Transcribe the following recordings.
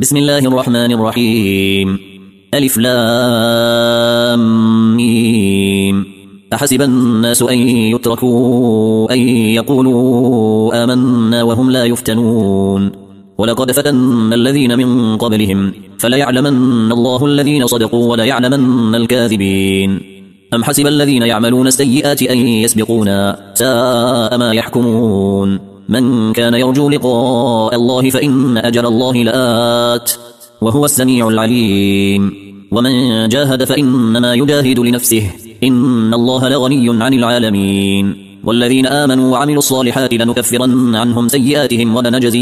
بسم الله الرحمن الرحيم. ألف لام ميم. أحسب الناس أن يتركوا أن يقولوا آمنا وهم لا يفتنون. ولقد فتنا الذين من قبلهم فليعلمن الله الذين صدقوا وليعلمن الكاذبين. أم حسب الذين يعملون السيئات أن يسبقونا ساء ما يحكمون. من كان يرجو لقاء الله فإن أجل الله لآت وهو السميع العليم. ومن جاهد فإنما يجاهد لنفسه إن الله لغني عن العالمين. والذين آمنوا وعملوا الصالحات لنكفرن عنهم سيئاتهم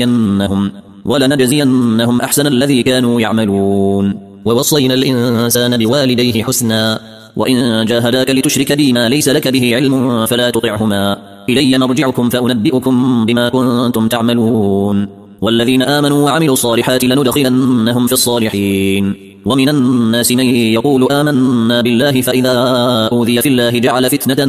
ولنجزينهم أحسن الذي كانوا يعملون. ووصينا الإنسان بوالديه حسنا وإن جاهداك لتشرك بي ما ليس لك به علم فلا تطعهما إلي مرجعكم فأنبئكم بما كنتم تعملون. والذين آمنوا وعملوا الصالحات لندخلنهم في الصالحين. ومن الناس من يقول آمنا بالله فإذا أوذي في الله جعل فتنة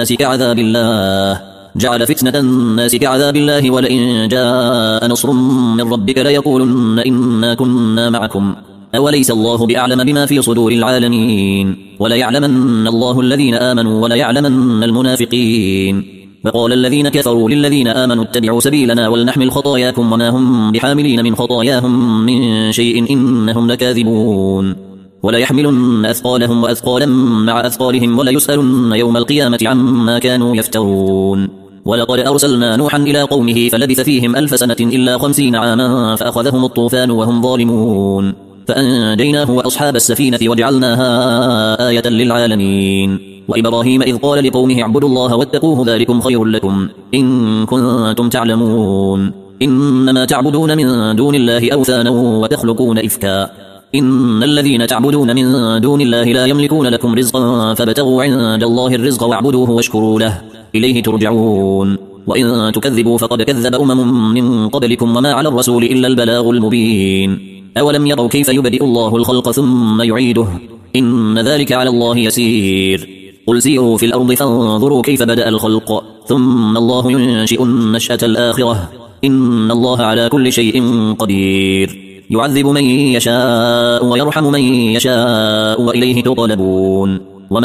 الناس كعذاب الله ولئن جاء نصر من ربك ليقولن إنا كنا معكم أوليس الله بأعلم بما في صدور العالمين. وليعلمن الله الذين آمنوا وليعلمن المنافقين. وقال الذين كفروا للذين آمنوا اتبعوا سبيلنا ولنحمل خطاياكم وما هم بحاملين من خطاياهم من شيء إنهم لكاذبون. وليحملن أثقالهم وأثقالا مع أثقالهم وليسألن يوم القيامة عما كانوا يفترون. ولقد أرسلنا نوحا إلى قومه فلبث فيهم 1000 سنة إلا 50 عاما فأخذهم الطوفان وهم ظالمون فأنجيناه وأصحاب السفينة وجعلناها آية للعالمين. وإبراهيم إذ قال لقومه اعبدوا الله واتقوه ذلكم خير لكم إن كنتم تعلمون. إنما تعبدون من دون الله أوثانا وتخلقون إفكا إن الذين تعبدون من دون الله لا يملكون لكم رزقا فابتغوا عند الله الرزق واعبدوه واشكروا له إليه ترجعون. وإن تكذبوا فقد كذب من قبلكم وما على الرسول إلا البلاغ المبين. أولم يروا كيف يبدئ الله الخلق ثم يعيده إن ذلك على الله يسير. قل سيروا في الأرض فانظروا كيف بدأ الخلق ثم الله ينشئ النشأة الآخرة إن الله على كل شيء قدير. يعذب من يشاء ويرحم من يشاء وإليه تقلبون.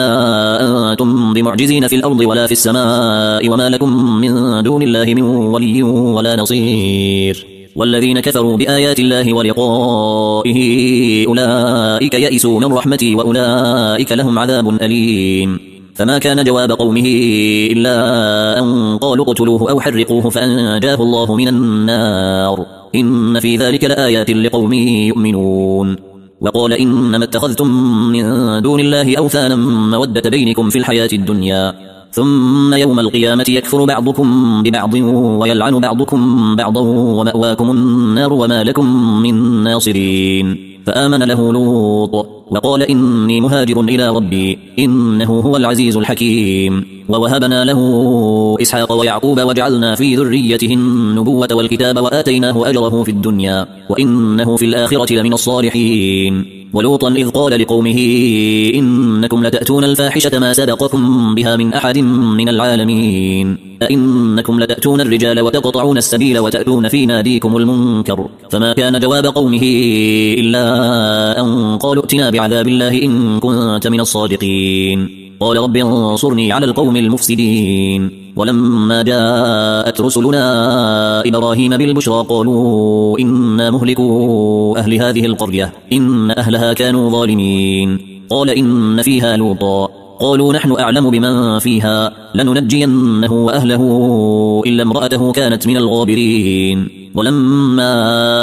وما أنتم بمعجزين في الأرض ولا في السماء وما لكم من دون الله من ولي ولا نصير. والذين كفروا بآيات الله ولقائه أولئك يئسوا من رحمتي وأولئك لهم عذاب أليم. فما كان جواب قومه إلا أن قالوا اقتلوه أو حرقوه فأنجاه الله من النار إن في ذلك لآيات لقوم يؤمنون. وقال إنما اتخذتم من دون الله أوثانا مودة بينكم في الحياة الدنيا ثم يوم القيامة يكفر بعضكم ببعض ويلعن بعضكم بعضا ومأواكم النار وما لكم من ناصرين. فآمن له لوط وقال إني مهاجر إلى ربي إنه هو العزيز الحكيم. ووهبنا له إسحاق ويعقوب وجعلنا في ذريته النبوة والكتاب وآتيناه أجره في الدنيا وإنه في الآخرة لمن الصالحين. ولوطا إذ قال لقومه إنكم لتأتون الفاحشة ما سبقكم بها من أحد من العالمين أئنكم لتأتون الرجال وتقطعون السبيل وتأتون في ناديكم المنكر. فما كان جواب قومه إلا أن قالوا ائتنا بعذاب الله إن كنت من الصادقين. قال رب انصرني على القوم المفسدين. ولما جاءت رسلنا إبراهيم بالبشرى قالوا إنا مهلكو أهل هذه القرية إن أهلها كانوا ظالمين. قال إن فيها لوطا قالوا نحن أعلم بمن فيها لننجينه وأهله إلا امرأته كانت من الغابرين. ولما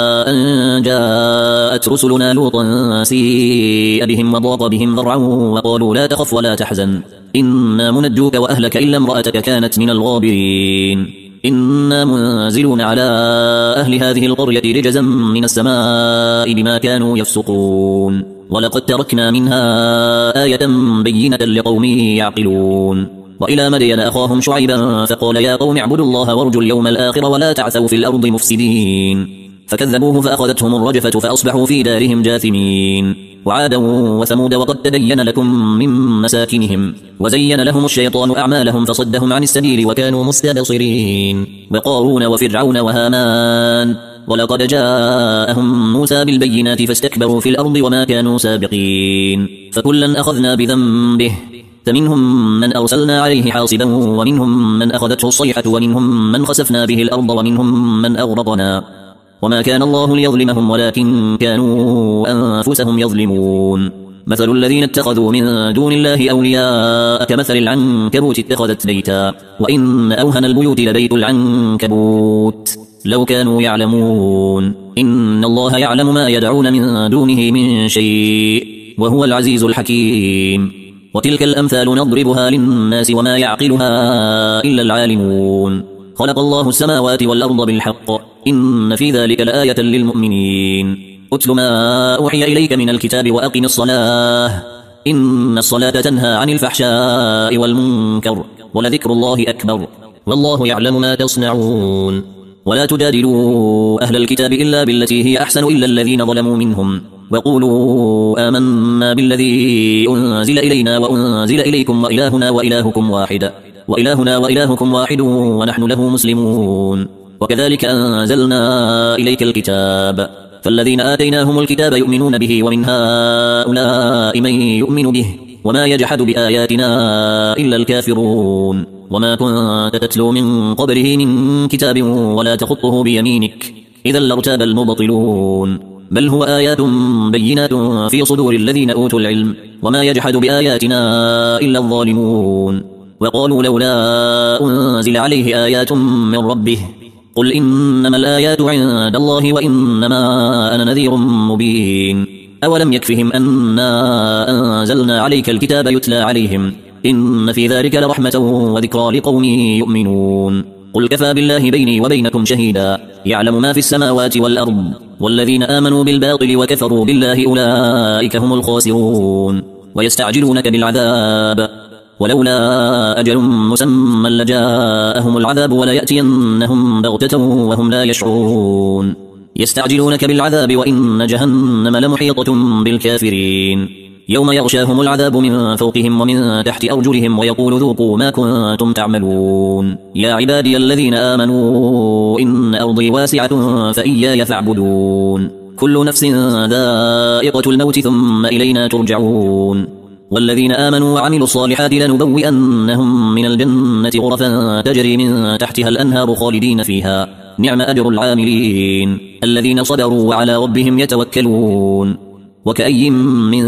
أن جاءت رسلنا لوطا سيء بهم وضاق بهم ذرعا وقالوا لا تخف ولا تحزن إنا منجوك وأهلك إلا امرأتك كانت من الغابرين. إنا منزلون على أهل هذه القرية رجزا من السماء بما كانوا يفسقون. ولقد تركنا منها آية بينة لقوم يعقلون. وإلى مدين أخاهم شعيبا فقال يا قوم اعبدوا الله وارجوا اليوم الآخر ولا تعثوا في الأرض مفسدين. فكذبوه فأخذتهم الرجفة فأصبحوا في دارهم جاثمين. وعادا وثمود وقد تبين لكم من مساكنهم وزين لهم الشيطان أعمالهم فصدهم عن السبيل وكانوا مستبصرين. وقارون وفرعون وهامان ولقد جاءهم موسى بالبينات فاستكبروا في الأرض وما كانوا سابقين فكلا أخذنا بذنبه فمنهم من أرسلنا عليه حاصبا ومنهم من أخذته الصيحة ومنهم من خسفنا به الأرض ومنهم من أغرقنا وما كان الله ليظلمهم ولكن كانوا أنفسهم يظلمون مثل الذين اتخذوا من دون الله أولياء كمثل العنكبوت اتخذت بيتا وإن أوهن البيوت لبيت العنكبوت لو كانوا يعلمون إن الله يعلم ما يدعون من دونه من شيء وهو العزيز الحكيم وتلك الأمثال نضربها للناس وما يعقلها إلا العالمون خلق الله السماوات والأرض بالحق إن في ذلك لآية للمؤمنين أتل ما أوحي إليك من الكتاب وأقم الصلاة إن الصلاة تنهى عن الفحشاء والمنكر ولذكر الله أكبر والله يعلم ما تصنعون ولا تجادلوا أهل الكتاب إلا بالتي هي أحسن إلا الذين ظلموا منهم وقولوا آمنا بالذي أنزل إلينا وأنزل إليكم وإلهنا وإلهكم واحد ونحن له مسلمون وكذلك أنزلنا إليك الكتاب فالذين آتيناهم الكتاب يؤمنون به ومن هؤلاء من يؤمن به وما يجحد بآياتنا إلا الكافرون وما كنت تتلو من قبله من كتاب ولا تخطه بيمينك إذا لارتاب المبطلون بل هو آيات بينات في صدور الذين أوتوا العلم وما يجحد بآياتنا إلا الظالمون وقالوا لولا أنزل عليه آيات من ربه قل إنما الآيات عند الله وإنما أنا نذير مبين أولم يكفهم أنا أنزلنا عليك الكتاب يتلى عليهم إن في ذلك لرحمة وذكرى لقوم يؤمنون قل كفى بالله بيني وبينكم شهيدا يعلم ما في السماوات والأرض والذين آمنوا بالباطل وكفروا بالله أولئك هم الخاسرون ويستعجلونك بالعذاب ولولا أجل مسمى لجاءهم العذاب وليأتينهم بغتة وهم لا يشعرون يستعجلونك بالعذاب وإن جهنم لمحيطة بالكافرين يوم يغشاهم العذاب من فوقهم ومن تحت أرجلهم ويقول ذوقوا ما كنتم تعملون يا عبادي الذين آمنوا إن أرضي واسعة فإياي فاعبدون كل نفس ذائقة الموت ثم إلينا ترجعون والذين آمنوا وعملوا الصالحات لنبوئنهم من الجنة غرفا تجري من تحتها الأنهار خالدين فيها نعم أجر العاملين الذين صبروا وعلى ربهم يتوكلون وكأي من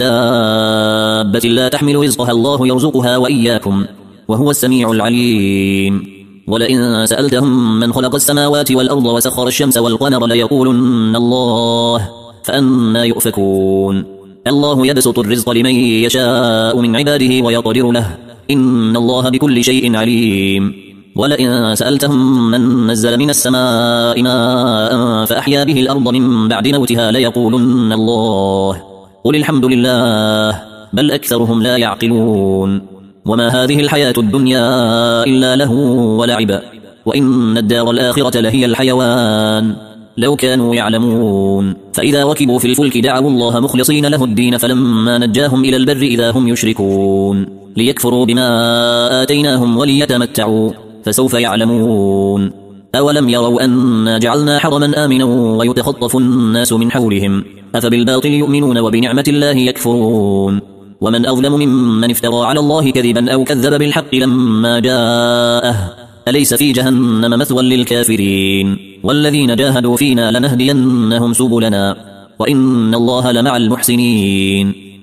دابة لا تحمل رزقها الله يرزقها وإياكم وهو السميع العليم ولئن سألتهم من خلق السماوات والأرض وسخر الشمس والقمر ليقولن الله فأنى يؤفكون الله يبسط الرزق لمن يشاء من عباده ويقدر له إن الله بكل شيء عليم ولئن سألتهم من نزل من السماء ماء فأحيا به الأرض من بعد موتها ليقولن الله قل الحمد لله بل أكثرهم لا يعقلون وما هذه الحياة الدنيا إلا له ولعب وإن الدار الآخرة لهي الحيوان لو كانوا يعلمون فإذا ركبوا في الفلك دعوا الله مخلصين له الدين فلما نجاهم إلى البر إذا هم يشركون ليكفروا بما آتيناهم وليتمتعوا فسوف يعلمون أولم يروا أنا جعلنا حرما آمنا ويتخطف الناس من حولهم أفبالباطل يؤمنون وبنعمة الله يكفرون ومن أظلم ممن افترى على الله كذبا أو كذب بالحق لما جاءه أليس في جهنم مثوى للكافرين والذين جاهدوا فينا لنهدينهم سبلنا وإن الله لمع المحسنين